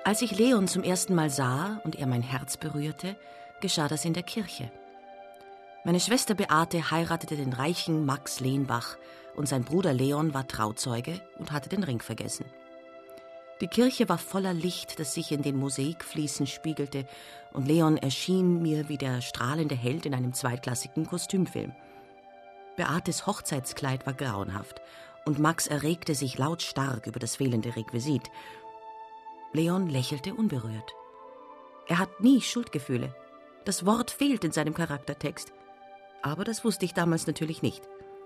Als ich Leon zum ersten Mal sah und er mein Herz berührte, geschah das in der Kirche. Meine Schwester Beate heiratete den reichen Max Lehnbach und sein Bruder Leon war Trauzeuge und hatte den Ring vergessen. Die Kirche war voller Licht, das sich in den Mosaikfliesen spiegelte, und Leon erschien mir wie der strahlende Held in einem zweitklassigen Kostümfilm. Beates Hochzeitskleid war grauenhaft und Max erregte sich lautstark über das fehlende Requisit. Leon lächelte unberührt. Er hat nie Schuldgefühle. Das Wort fehlt in seinem Charaktertext. Aber das wusste ich damals natürlich nicht.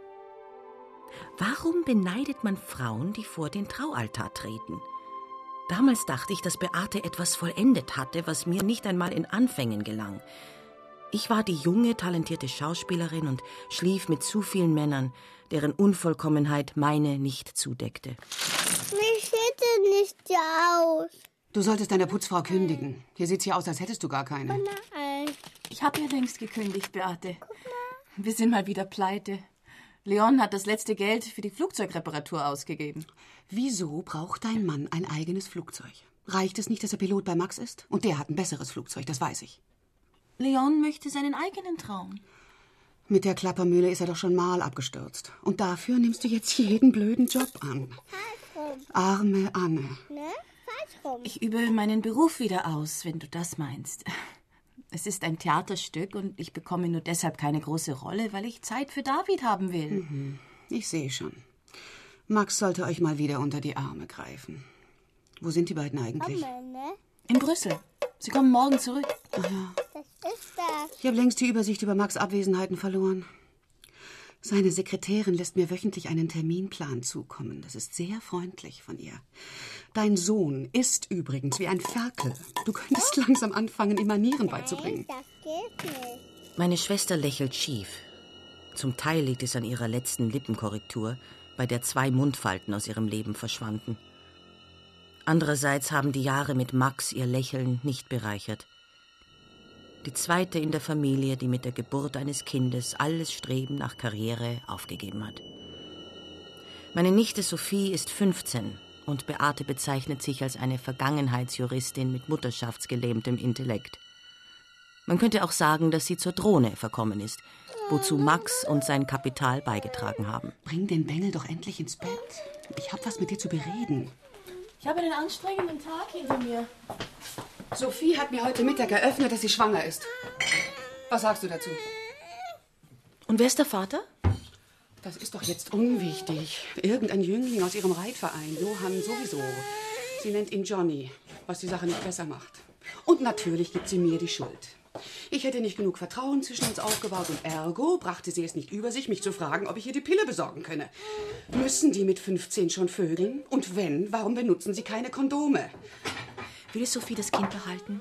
Warum beneidet man Frauen, die vor den Traualtar treten? Damals dachte ich, dass Beate etwas vollendet hatte, was mir nicht einmal in Anfängen gelang. Ich war die junge, talentierte Schauspielerin und schlief mit zu vielen Männern, deren Unvollkommenheit meine nicht zudeckte. Mich sieht nicht aus. Du solltest deiner Putzfrau kündigen. Hier sieht's ja aus, als hättest du gar keine. Oh nein. Ich habe ja längst gekündigt, Beate. Wir sind mal wieder pleite. Leon hat das letzte Geld für die Flugzeugreparatur ausgegeben. Wieso braucht dein Mann ein eigenes Flugzeug? Reicht es nicht, dass er Pilot bei Max ist? Und der hat ein besseres Flugzeug, das weiß ich. Leon möchte seinen eigenen Traum. Mit der Klappermühle ist er doch schon mal abgestürzt. Und dafür nimmst du jetzt jeden blöden Job an. Arme Anne. Ne? Falsch rum. Ich übe meinen Beruf wieder aus, wenn du das meinst. Es ist ein Theaterstück und ich bekomme nur deshalb keine große Rolle, weil ich Zeit für David haben will. Ich sehe schon. Max sollte euch mal wieder unter die Arme greifen. Wo sind die beiden eigentlich? Mama, ne? In Brüssel. Sie kommen morgen zurück. Das ist das. Ich habe längst die Übersicht über Max' Abwesenheiten verloren. Seine Sekretärin lässt mir wöchentlich einen Terminplan zukommen. Das ist sehr freundlich von ihr. Dein Sohn ist übrigens wie ein Ferkel. Du könntest langsam anfangen, ihm Manieren beizubringen. Nein, das geht nicht. Meine Schwester lächelt schief. Zum Teil liegt es an ihrer letzten Lippenkorrektur, bei der 2 Mundfalten aus ihrem Leben verschwanden. Andererseits haben die Jahre mit Max ihr Lächeln nicht bereichert. Die zweite in der Familie, die mit der Geburt eines Kindes alles Streben nach Karriere aufgegeben hat. Meine Nichte Sophie ist 15 und Beate bezeichnet sich als eine Vergangenheitsjuristin mit mutterschaftsgelähmtem Intellekt. Man könnte auch sagen, dass sie zur Drohne verkommen ist, wozu Max und sein Kapital beigetragen haben. Bring den Bengel doch endlich ins Bett. Ich habe was mit dir zu bereden. Ich habe einen anstrengenden Tag hinter mir. Sophie hat mir heute Mittag eröffnet, dass sie schwanger ist. Was sagst du dazu? Und wer ist der Vater? Das ist doch jetzt unwichtig. Irgendein Jüngling aus ihrem Reitverein, Johann sowieso. Sie nennt ihn Johnny, was die Sache nicht besser macht. Und natürlich gibt sie mir die Schuld. Ich hätte nicht genug Vertrauen zwischen uns aufgebaut und ergo brachte sie es nicht über sich, mich zu fragen, ob ich ihr die Pille besorgen könne. Müssen die mit 15 schon vögeln? Und wenn, warum benutzen sie keine Kondome? Will Sophie das Kind behalten?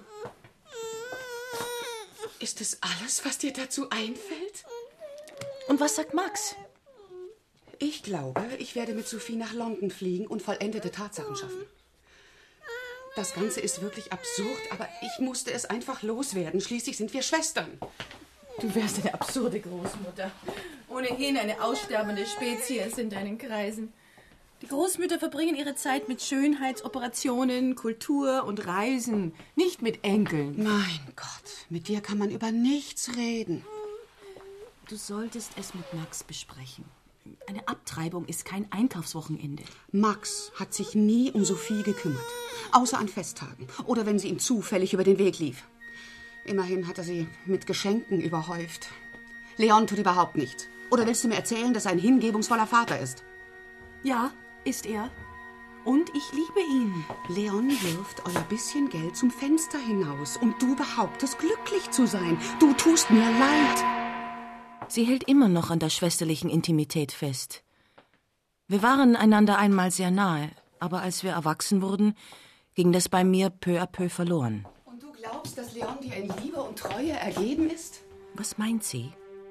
Ist das alles, was dir dazu einfällt? Und was sagt Max? Ich glaube, ich werde mit Sophie nach London fliegen und vollendete Tatsachen schaffen. Das Ganze ist wirklich absurd, aber ich musste es einfach loswerden. Schließlich sind wir Schwestern. Du wärst eine absurde Großmutter. Ohnehin eine aussterbende Spezies in deinen Kreisen. Die Großmütter verbringen ihre Zeit mit Schönheitsoperationen, Kultur und Reisen, nicht mit Enkeln. Mein Gott, mit dir kann man über nichts reden. Du solltest es mit Max besprechen. Eine Abtreibung ist kein Einkaufswochenende. Max hat sich nie um Sophie gekümmert. Außer an Festtagen oder wenn sie ihm zufällig über den Weg lief. Immerhin hat er sie mit Geschenken überhäuft. Leon tut überhaupt nichts. Oder willst du mir erzählen, dass er ein hingebungsvoller Vater ist? Ja, ist er. Und ich liebe ihn. Leon wirft euer bisschen Geld zum Fenster hinaus und du behauptest, glücklich zu sein. Du tust mir leid. Sie hält immer noch an der schwesterlichen Intimität fest. Wir waren einander einmal sehr nahe, aber als wir erwachsen wurden, ging das bei mir peu à peu verloren. Und du glaubst, dass Leon dir in Liebe und Treue ergeben ist? Was meint sie?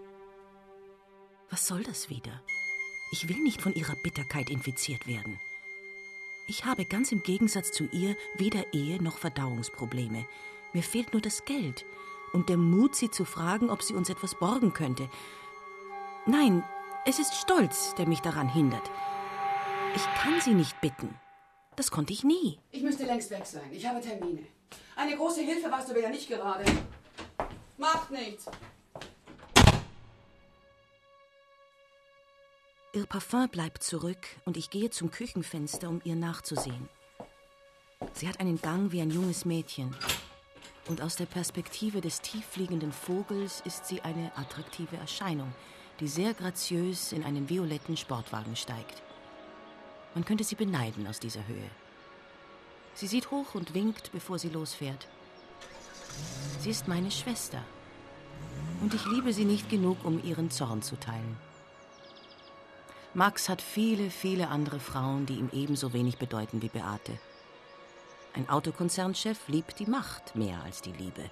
Was soll das wieder? Ich will nicht von ihrer Bitterkeit infiziert werden. Ich habe ganz im Gegensatz zu ihr weder Ehe noch Verdauungsprobleme. Mir fehlt nur das Geld und der Mut, sie zu fragen, ob sie uns etwas borgen könnte. Nein, es ist Stolz, der mich daran hindert. Ich kann sie nicht bitten. Das konnte ich nie. Ich müsste längst weg sein. Ich habe Termine. Eine große Hilfe warst du aber ja nicht gerade. Macht nichts. Ihr Parfum bleibt zurück und ich gehe zum Küchenfenster, um ihr nachzusehen. Sie hat einen Gang wie ein junges Mädchen. Und aus der Perspektive des tieffliegenden Vogels ist sie eine attraktive Erscheinung, die sehr graziös in einen violetten Sportwagen steigt. Man könnte sie beneiden aus dieser Höhe. Sie sieht hoch und winkt, bevor sie losfährt. Sie ist meine Schwester. Und ich liebe sie nicht genug, um ihren Zorn zu teilen. Max hat viele, viele andere Frauen, die ihm ebenso wenig bedeuten wie Beate. Ein Autokonzernchef liebt die Macht mehr als die Liebe.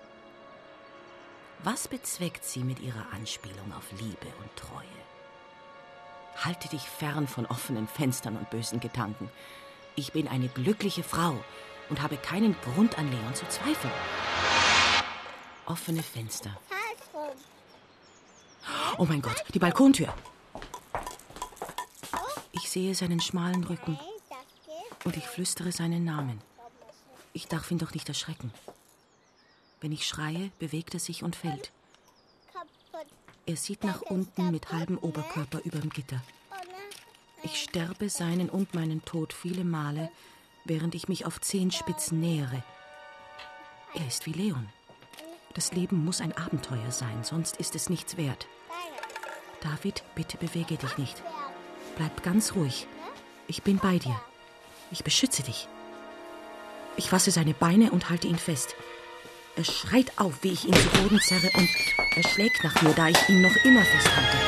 Was bezweckt sie mit ihrer Anspielung auf Liebe und Treue? Halte dich fern von offenen Fenstern und bösen Gedanken. Ich bin eine glückliche Frau und habe keinen Grund an Leon zu zweifeln. Offene Fenster. Falsch rum. Oh mein Gott, die Balkontür. Ich sehe seinen schmalen Rücken Nein, das geht und ich flüstere seinen Namen. Ich darf ihn doch nicht erschrecken. Wenn ich schreie, bewegt er sich und fällt. kaputt. Er sieht nach unten mit halbem Oberkörper überm Gitter. Oh nein. Ich sterbe seinen und meinen Tod viele Male, während ich mich auf Zehenspitzen nähere. Er ist wie Leon. Das Leben muss ein Abenteuer sein, sonst ist es nichts wert. David, bitte bewege dich nicht. Bleib ganz ruhig. Ich bin bei dir. Ich beschütze dich. Ich fasse seine Beine und halte ihn fest. Er schreit auf, wie ich ihn zu Boden zerre, und er schlägt nach mir, da ich ihn noch immer festhalte.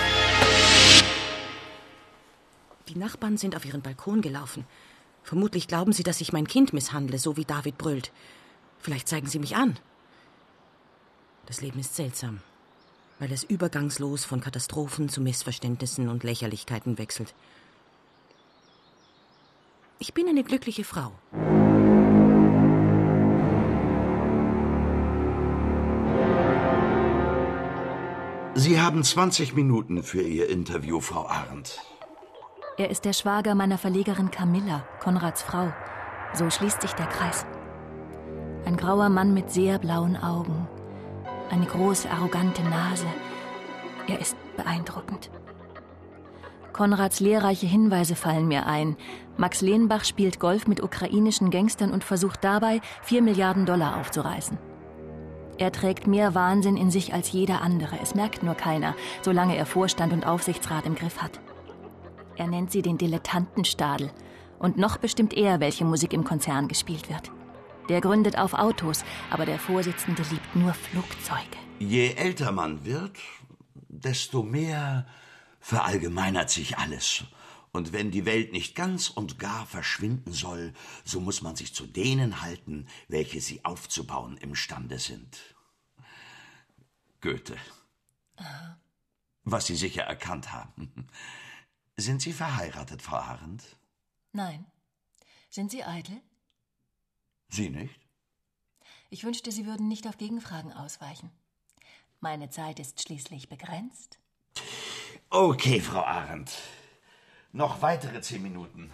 Die Nachbarn sind auf ihren Balkon gelaufen. Vermutlich glauben sie, dass ich mein Kind misshandle, so wie David brüllt. Vielleicht zeigen sie mich an. Das Leben ist seltsam, weil es übergangslos von Katastrophen zu Missverständnissen und Lächerlichkeiten wechselt. Ich bin eine glückliche Frau. Sie haben 20 Minuten für Ihr Interview, Frau Arendt. Er ist der Schwager meiner Verlegerin Camilla, Konrads Frau. So schließt sich der Kreis. Ein grauer Mann mit sehr blauen Augen. Eine große, arrogante Nase. Er ist beeindruckend. Konrads lehrreiche Hinweise fallen mir ein. Max Lehnbach spielt Golf mit ukrainischen Gangstern und versucht dabei, 4 Milliarden Dollar aufzureißen. Er trägt mehr Wahnsinn in sich als jeder andere. Es merkt nur keiner, solange er Vorstand und Aufsichtsrat im Griff hat. Er nennt sie den Dilettantenstadel. Und noch bestimmt er, welche Musik im Konzern gespielt wird. Der gründet auf Autos, aber der Vorsitzende liebt nur Flugzeuge. Je älter man wird, desto mehr verallgemeinert sich alles. Und wenn die Welt nicht ganz und gar verschwinden soll, so muss man sich zu denen halten, welche sie aufzubauen imstande sind. Goethe. Was Sie sicher erkannt haben. Sind Sie verheiratet, Frau Arendt? Nein. Sind Sie eitel? Sie nicht? Ich wünschte, Sie würden nicht auf Gegenfragen ausweichen. Meine Zeit ist schließlich begrenzt. Okay, Frau Arendt. Noch weitere 10 Minuten.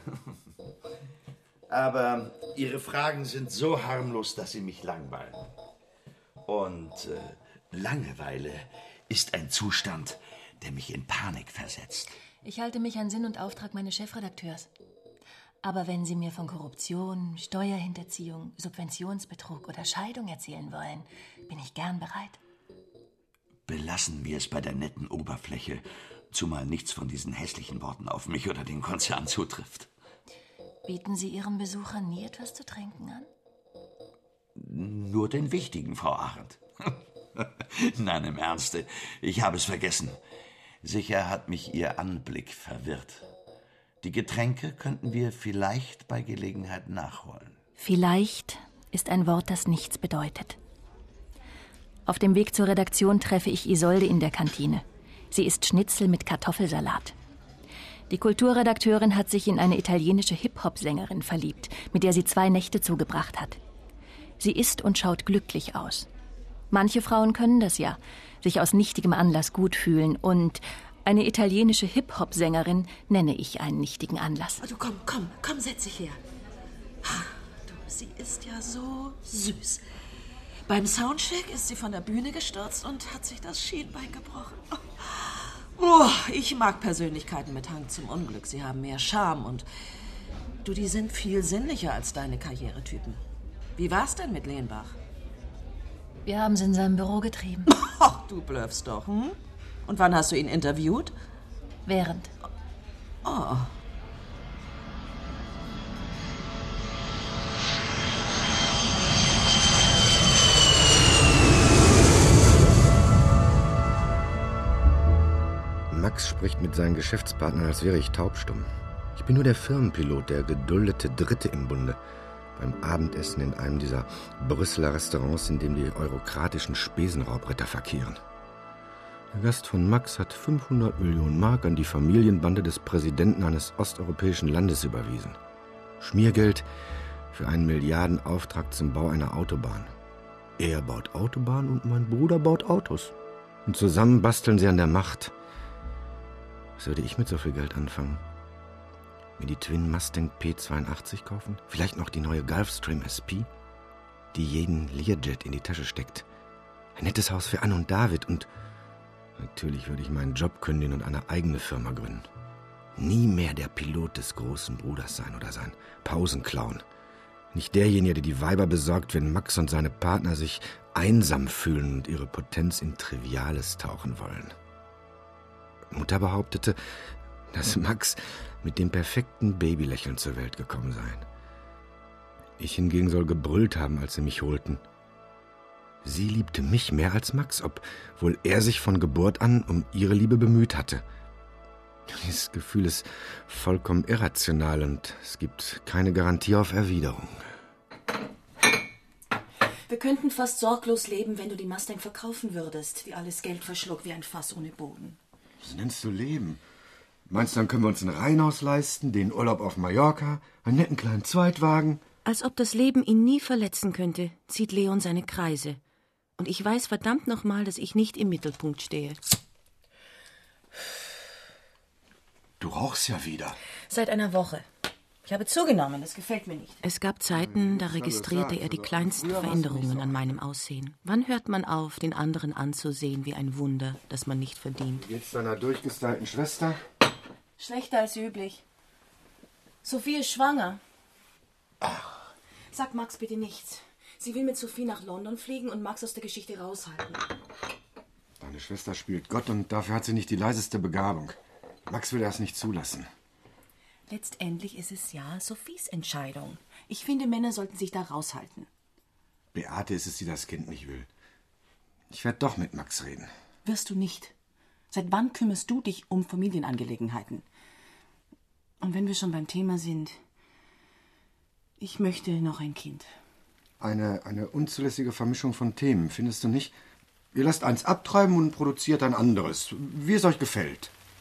Aber Ihre Fragen sind so harmlos, dass sie mich langweilen. Und Langeweile ist ein Zustand, der mich in Panik versetzt. Ich halte mich an Sinn und Auftrag meines Chefredakteurs. Aber wenn Sie mir von Korruption, Steuerhinterziehung, Subventionsbetrug oder Scheidung erzählen wollen, bin ich gern bereit. Belassen wir es bei der netten Oberfläche, zumal nichts von diesen hässlichen Worten auf mich oder den Konzern zutrifft. Bieten Sie Ihrem Besucher nie etwas zu trinken an? Nur den wichtigen, Frau Arendt. Nein, im Ernste, ich habe es vergessen. Sicher hat mich Ihr Anblick verwirrt. Die Getränke könnten wir vielleicht bei Gelegenheit nachholen. Vielleicht ist ein Wort, das nichts bedeutet. Auf dem Weg zur Redaktion treffe ich Isolde in der Kantine. Sie isst Schnitzel mit Kartoffelsalat. Die Kulturredakteurin hat sich in eine italienische Hip-Hop-Sängerin verliebt, mit der sie 2 Nächte zugebracht hat. Sie isst und schaut glücklich aus. Manche Frauen können das ja, sich aus nichtigem Anlass gut fühlen. Und eine italienische Hip-Hop-Sängerin nenne ich einen nichtigen Anlass. Also komm, setz dich her. Du, sie ist ja so süß. Beim Soundcheck ist sie von der Bühne gestürzt und hat sich das Schienbein gebrochen. Oh, ich mag Persönlichkeiten mit Hang zum Unglück. Sie haben mehr Charme und die sind viel sinnlicher als deine Karrieretypen. Wie war's denn mit Lehnbach? Wir haben sie in seinem Büro getrieben. Ach, du bluffst doch, hm? Und wann hast du ihn interviewt? Während. Oh. Max spricht mit seinen Geschäftspartnern, als wäre ich taubstumm. Ich bin nur der Firmenpilot, der geduldete Dritte im Bunde. Beim Abendessen in einem dieser Brüsseler Restaurants, in dem die eurokratischen Spesenraubritter verkehren. Der Gast von Max hat 500 Millionen Mark an die Familienbande des Präsidenten eines osteuropäischen Landes überwiesen. Schmiergeld für einen Milliardenauftrag zum Bau einer Autobahn. Er baut Autobahnen und mein Bruder baut Autos. Und zusammen basteln sie an der Macht. Was würde ich mit so viel Geld anfangen? Mir die Twin Mustang P82 kaufen? Vielleicht noch die neue Gulfstream SP? Die jeden Learjet in die Tasche steckt. Ein nettes Haus für Anne und David und natürlich würde ich meinen Job kündigen und eine eigene Firma gründen. Nie mehr der Pilot des großen Bruders sein oder sein Pausenclown. Nicht derjenige, der die Weiber besorgt, wenn Max und seine Partner sich einsam fühlen und ihre Potenz in Triviales tauchen wollen. Mutter behauptete, dass Max mit dem perfekten Babylächeln zur Welt gekommen sei. Ich hingegen soll gebrüllt haben, als sie mich holten. Sie liebte mich mehr als Max, obwohl er sich von Geburt an um ihre Liebe bemüht hatte. Dieses Gefühl ist vollkommen irrational und es gibt keine Garantie auf Erwiderung. Wir könnten fast sorglos leben, wenn du die Mustang verkaufen würdest, die alles Geld verschluckt wie ein Fass ohne Boden. Was nennst du Leben? Meinst du, dann können wir uns ein Reihenhaus leisten, den Urlaub auf Mallorca, einen netten kleinen Zweitwagen? Als ob das Leben ihn nie verletzen könnte, zieht Leon seine Kreise. Und ich weiß verdammt nochmal, dass ich nicht im Mittelpunkt stehe. Du rauchst ja wieder. Seit einer Woche. Ich habe zugenommen, das gefällt mir nicht. Es gab Zeiten, da registrierte er die kleinsten Veränderungen an meinem Aussehen. Wann hört man auf, den anderen anzusehen wie ein Wunder, das man nicht verdient? Wie geht's deiner durchgestylten Schwester? Schlechter als üblich. Sophie ist schwanger. Ach. Sag Max bitte nichts. Sie will mit Sophie nach London fliegen und Max aus der Geschichte raushalten. Deine Schwester spielt Gott und dafür hat sie nicht die leiseste Begabung. Max will das nicht zulassen. Letztendlich ist es ja Sophies Entscheidung. Ich finde, Männer sollten sich da raushalten. Beate ist es, die das Kind nicht will. Ich werde doch mit Max reden. Wirst du nicht. Seit wann kümmerst du dich um Familienangelegenheiten? Und wenn wir schon beim Thema sind, ich möchte noch ein Kind. Eine unzulässige Vermischung von Themen, findest du nicht? Ihr lasst eins abtreiben und produziert ein anderes, wie es euch gefällt.